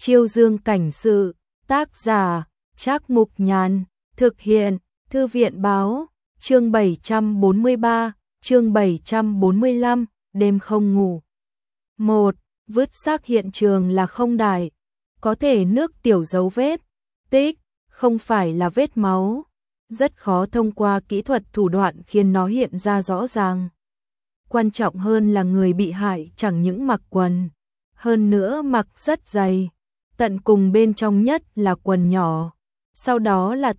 Chiêu Dương cảnh sự, tác giả, Trác Mục Nhàn, thực hiện, Thư viện báo, chương 743, chương 745, đêm không ngủ. 1. Vứt xác hiện trường là không đại, có thể nước tiểu dấu vết, tích, không phải là vết máu, rất khó thông qua kỹ thuật thủ đoạn khiến nó hiện ra rõ ràng. Quan trọng hơn là người bị hại chẳng những mặc quần, hơn nữa mặc rất dày, tận cùng bên trong nhất là quần nhỏ, sau đó là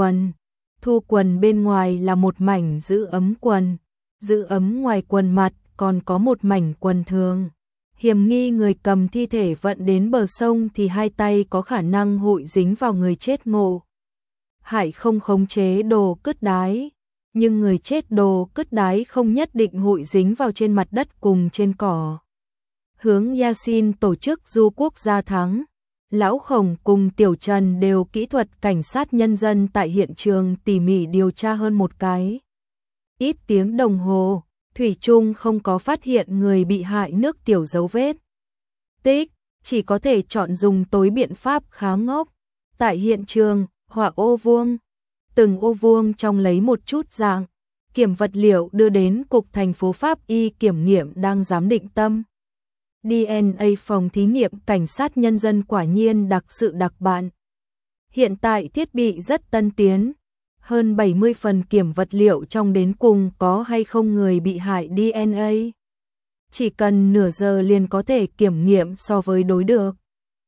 thu quần bên ngoài là một mảnh giữ ấm quần, giữ ấm ngoài quần mặt còn có một mảnh quần thường. Hiểm nghi người cầm thi thể vận đến bờ sông thì hai tay có khả năng hội dính vào người chết ngộ hại không khống chế đồ cứt đái, nhưng người chết đồ cứt đái không nhất định hội dính vào trên mặt đất cùng trên cỏ. Hướng Yasin tổ chức du quốc gia thắng, Lão Khổng cùng Tiểu Trần đều kỹ thuật cảnh sát nhân dân tại hiện trường tỉ mỉ điều tra hơn một cái. Ít tiếng đồng hồ, thủy chung không có phát hiện người bị hại nước tiểu dấu vết. Tích, chỉ có thể chọn dùng tối biện pháp khá ngốc. Tại hiện trường, họa ô vuông, từng ô vuông trong lấy một chút dạng, kiểm vật liệu đưa đến Cục Thành phố Pháp y kiểm nghiệm đang giám định tâm. DNA phòng thí nghiệm cảnh sát nhân dân quả nhiên đặc sự đặc bạn. Hiện tại thiết bị rất tân tiến, hơn 70 phần kiểm vật liệu trong đến cùng có hay không người bị hại DNA. Chỉ cần nửa giờ liền có thể kiểm nghiệm so với đối được.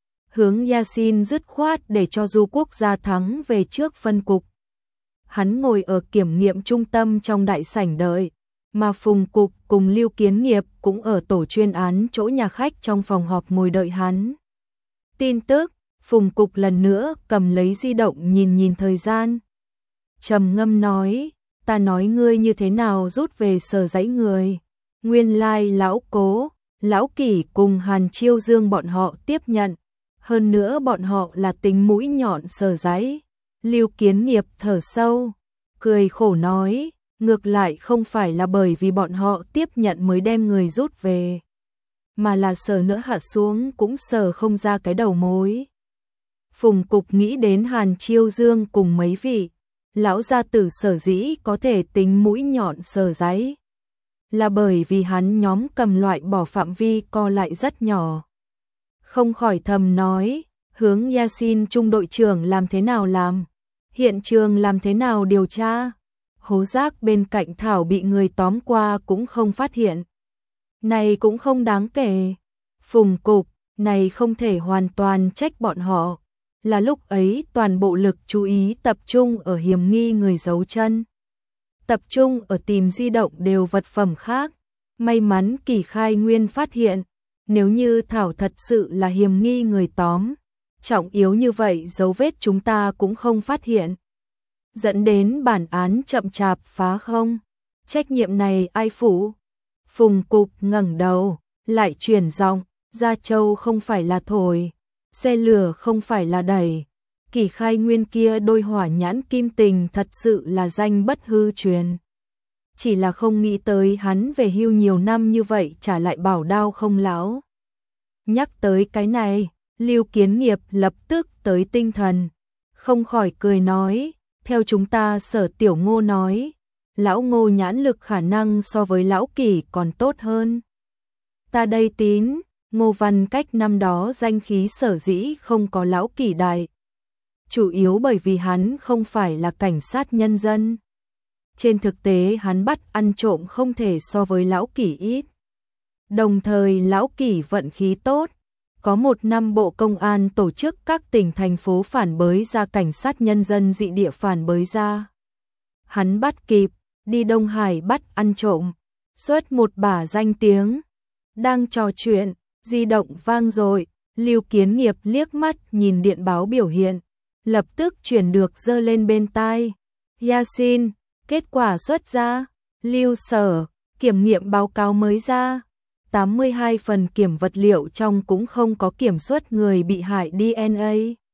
Hướng Yasin dứt khoát để cho du quốc gia thắng về trước phân cục. Hắn ngồi ở kiểm nghiệm trung tâm trong đại sảnh đợi, mà Phùng Cục cùng Lưu Kiến Nghiệp cũng ở tổ chuyên án chỗ nhà khách trong phòng họp ngồi đợi hắn. Tin tức, Phùng Cục lần nữa cầm lấy di động nhìn thời gian. Trầm ngâm nói, ta nói ngươi như thế nào rút về Sở Dãy người. Nguyên lai Lão Cố, Lão Kỷ cùng Hàn Chiêu Dương bọn họ tiếp nhận. Hơn nữa bọn họ là tính mũi nhọn Sở Dãy. Lưu Kiến Nghiệp thở sâu, cười khổ nói, ngược lại không phải là bởi vì bọn họ tiếp nhận mới đem người rút về, mà là Sở nữa hạ xuống cũng Sở không ra cái đầu mối. Phùng Cục nghĩ đến Hàn Chiêu Dương cùng mấy vị lão gia tử Sở dĩ có thể tính mũi nhọn Sở Dãy, là bởi vì hắn nhóm cầm loại bỏ phạm vi co lại rất nhỏ. Không khỏi thầm nói, Hướng Yasin trung đội trưởng làm thế nào làm, hiện trường làm thế nào điều tra. Hố rác bên cạnh Thảo bị người tóm qua cũng không phát hiện. Này cũng không đáng kể. Phùng Cục, này không thể hoàn toàn trách bọn họ. Là lúc ấy toàn bộ lực chú ý tập trung ở hiểm nghi người giấu chân. Tập trung ở tìm di động đều vật phẩm khác. May mắn Kỳ Khai Nguyên phát hiện. Nếu như Thảo thật sự là hiểm nghi người tóm, trọng yếu như vậy dấu vết chúng ta cũng không phát hiện, dẫn đến bản án chậm chạp phá không. Trách nhiệm này ai phụ? Phùng Cục ngẩng đầu, lại chuyển giọng, Gia Châu không phải là thổi, xe lửa không phải là đẩy. Kỳ Khai Nguyên kia đôi hỏa nhãn kim tình thật sự là danh bất hư truyền. Chỉ là không nghĩ tới hắn về hưu nhiều năm như vậy trả lại bảo đao không lão. Nhắc tới cái này, Lưu Kiến Nghiệp lập tức tới tinh thần, không khỏi cười nói, theo chúng ta Sở Tiểu Ngô nói, lão Ngô nhãn lực khả năng so với lão Kỷ còn tốt hơn. Ta đây tín, Ngô Văn Cách năm đó danh khí sở dĩ không có lão Kỷ đại, chủ yếu bởi vì hắn không phải là cảnh sát nhân dân. Trên thực tế hắn bắt ăn trộm không thể so với lão Kỷ ít. Đồng thời lão Kỷ vận khí tốt, có một năm Bộ Công an tổ chức các tỉnh thành phố phản bới ra cảnh sát nhân dân dị địa phản bới ra. Hắn bắt kịp, đi Đông Hải bắt ăn trộm, xuất một bả danh tiếng. Đang trò chuyện, di động vang dội, Lưu Kiến Nghiệp liếc mắt nhìn điện báo biểu hiện, lập tức chuyển được giơ lên bên tai. Yasin, kết quả xuất ra. Lưu Sở, kiểm nghiệm báo cáo mới ra. 82 phần kiểm vật liệu trong cũng không có kiểm soát người bị hại DNA.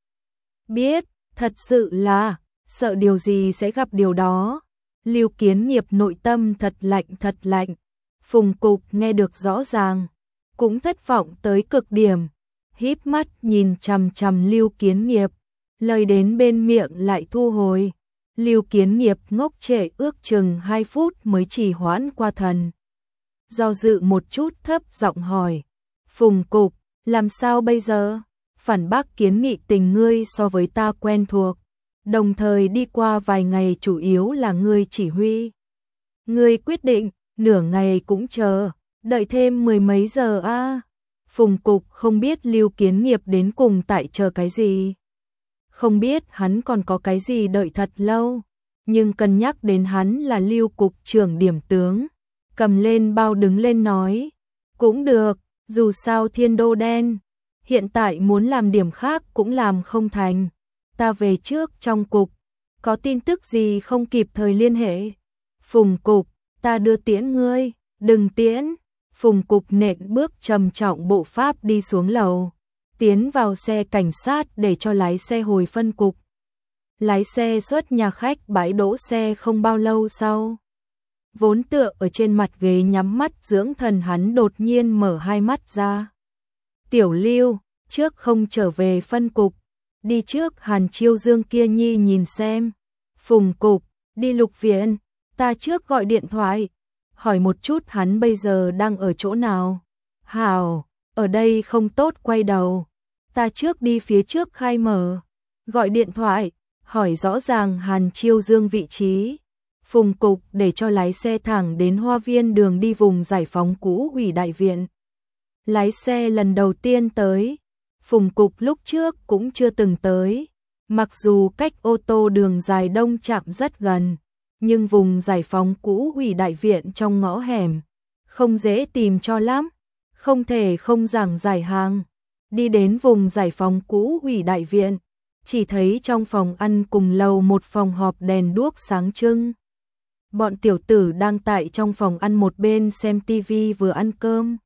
Biết, thật sự là, sợ điều gì sẽ gặp điều đó. Lưu Kiến Nghiệp nội tâm thật lạnh. Phùng Cục nghe được rõ ràng, cũng thất vọng tới cực điểm. híp mắt nhìn chằm chằm Lưu Kiến Nghiệp, lời đến bên miệng lại thu hồi. Lưu Kiến Nghiệp ngốc trệ ước chừng 2 phút mới trì hoãn qua thần. Do dự một chút thấp giọng hỏi, Phùng Cục, làm sao bây giờ? Phản bác kiến nghị tình ngươi so với ta quen thuộc, đồng thời đi qua vài ngày chủ yếu là ngươi chỉ huy. Ngươi quyết định, nửa ngày cũng chờ, đợi thêm 10 mấy giờ a. Phùng Cục không biết Lưu Kiến Nghiệp đến cùng tại chờ cái gì. Không biết hắn còn có cái gì đợi thật lâu, nhưng cân nhắc đến hắn là Lưu Cục trưởng điểm tướng, cầm lên bao đứng lên nói, cũng được, dù sao thiên đô đen, hiện tại muốn làm điểm khác cũng làm không thành, ta về trước trong cục, có tin tức gì không kịp thời liên hệ. Phùng Cục, ta đưa tiễn ngươi, đừng tiễn. Phùng Cục nện bước trầm trọng bộ pháp đi xuống lầu, tiến vào xe cảnh sát để cho lái xe hồi phân cục. Lái xe xuất nhà khách bãi đỗ xe không bao lâu sau. Vốn tựa ở trên mặt ghế nhắm mắt dưỡng thần hắn đột nhiên mở hai mắt ra. Tiểu Lưu, trước không trở về phân cục, đi trước Hàn Chiêu Dương kia nhi nhìn xem. Phùng Cục, đi Lục Viện, ta trước gọi điện thoại, hỏi một chút hắn bây giờ đang ở chỗ nào. Hảo, ở đây không tốt quay đầu, ta trước đi phía trước khai mở, gọi điện thoại, hỏi rõ ràng Hàn Chiêu Dương vị trí. Phùng Cục để cho lái xe thẳng đến Hoa Viên đường đi vùng giải phóng cũ ủy đại viện. Lái xe lần đầu tiên tới, Phùng Cục lúc trước cũng chưa từng tới, mặc dù cách ô tô đường dài Đông Trạm rất gần, nhưng vùng giải phóng cũ ủy đại viện trong ngõ hẻm, không dễ tìm cho lắm, không thể không giảng giải hàng. Đi đến vùng giải phóng cũ ủy đại viện, chỉ thấy trong phòng ăn cùng lầu một phòng họp đèn đuốc sáng trưng. Bọn tiểu tử đang tại trong phòng ăn một bên xem tivi vừa ăn cơm.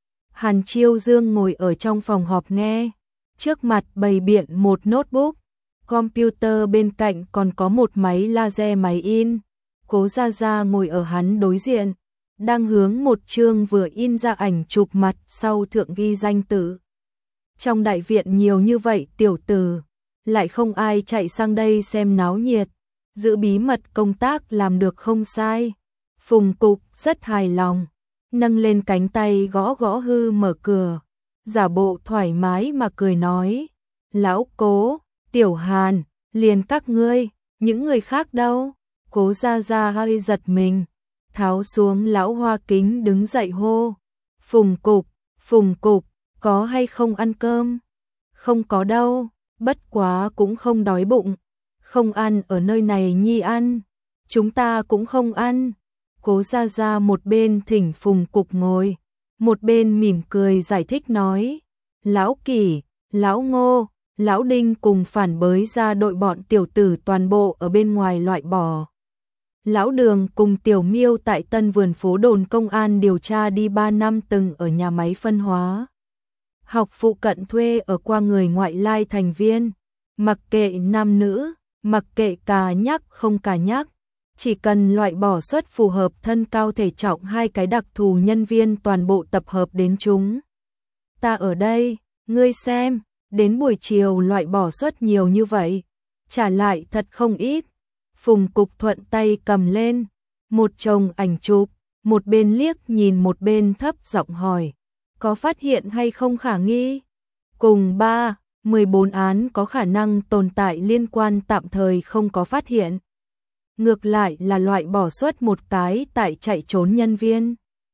Hàn Chiêu Dương ngồi ở trong phòng họp nghe, trước mặt bày biện một notebook, computer bên cạnh còn có một máy laser máy in. Cố Gia Gia ngồi ở hắn đối diện, đang hướng một chương vừa in ra ảnh chụp mặt sau thượng ghi danh tự. Trong đại viện nhiều như vậy tiểu tử, lại không ai chạy sang đây xem náo nhiệt, giữ bí mật công tác làm được không sai. Phùng Cục rất hài lòng, nâng lên cánh tay gõ gõ hư mở cửa, giả bộ thoải mái mà cười nói, lão Cố, Tiểu Hàn, liền các ngươi, những người khác đâu? Cố Gia Gia hơi giật mình, tháo xuống lão hoa kính đứng dậy hô, Phùng Cục, có hay không ăn cơm? Không có đâu, bất quá cũng không đói bụng, không ăn ở nơi này nhi ăn, chúng ta cũng không ăn. Cố Gia Gia một bên thỉnh Phùng Cục ngồi, một bên mỉm cười giải thích nói, lão Kỷ, lão Ngô, lão Đinh cùng phản bới ra đội bọn tiểu tử toàn bộ ở bên ngoài loại bỏ. Lão Đường cùng Tiểu Miêu tại Tân Vườn Phố đồn công an điều tra đi 3 năm từng ở nhà máy phân hóa học phụ cận thuê ở qua người ngoại lai thành viên, mặc kệ nam nữ, mặc kệ cà nhắc không cà nhắc, chỉ cần loại bỏ suất phù hợp thân cao thể trọng 2 cái đặc thù nhân viên toàn bộ tập hợp đến chúng. Ta ở đây, ngươi xem, đến buổi chiều loại bỏ suất nhiều như vậy, trả lại thật không ít. Phùng Cục thuận tay cầm lên một chồng ảnh chụp, một bên liếc nhìn một bên thấp giọng hỏi, có phát hiện hay không khả nghi? Cùng 14 án có khả năng tồn tại liên quan tạm thời không có phát hiện. Ngược lại là loại bỏ suất một cái tại chạy trốn nhân viên.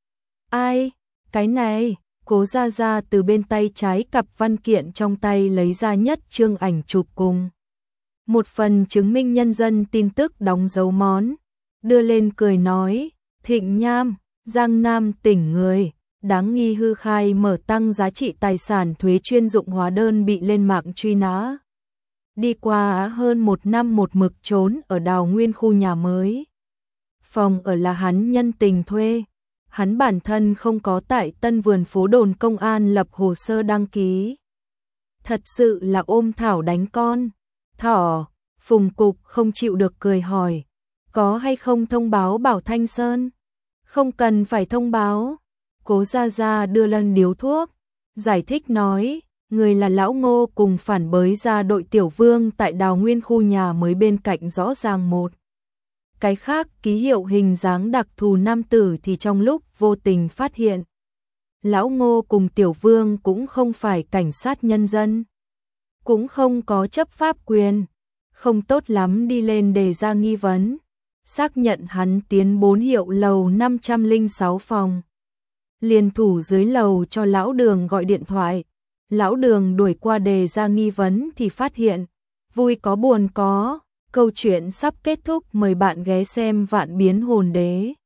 Ai? Cái này? Cố Gia Gia từ bên tay trái cặp văn kiện trong tay lấy ra nhất chương ảnh chụp cùng một phần chứng minh nhân dân tin tức đóng dấu món, đưa lên cười nói, Thịnh Nham, Giang Nam tỉnh người, đáng nghi hư khai mở tăng giá trị tài sản thuế chuyên dụng hóa đơn bị lên mạng truy nã. Đi qua hơn 1 năm một mực trốn ở Đào Nguyên khu nhà mới. Phòng ở là hắn nhân tình thuê, hắn bản thân không có tại Tân Vườn Phố đồn công an lập hồ sơ đăng ký. Thật sự là ôm thảo đánh con. Thỏ, Phùng Cục không chịu được cười hỏi, có hay không thông báo Bảo Thanh Sơn? Không cần phải thông báo. Cố Gia Gia đưa lần điếu thuốc, giải thích nói, Người là lão Ngô cùng phản bới ra đội Tiểu Vương tại Đào Nguyên khu nhà mới bên cạnh rõ ràng một. Cái khác ký hiệu hình dáng đặc thù nam tử thì trong lúc vô tình phát hiện. Lão Ngô cùng Tiểu Vương cũng không phải cảnh sát nhân dân. Cũng không có chấp pháp quyền. Không tốt lắm đi lên đề ra nghi vấn. Xác nhận hắn tiến 4 hiệu lầu 506 phòng. Liền thủ dưới lầu cho lão Đường gọi điện thoại. Lão Đường đuổi qua đề ra nghi vấn thì phát hiện. Vui có buồn có. Câu chuyện sắp kết thúc, mời bạn ghé xem Vạn Biến Hồn Đế.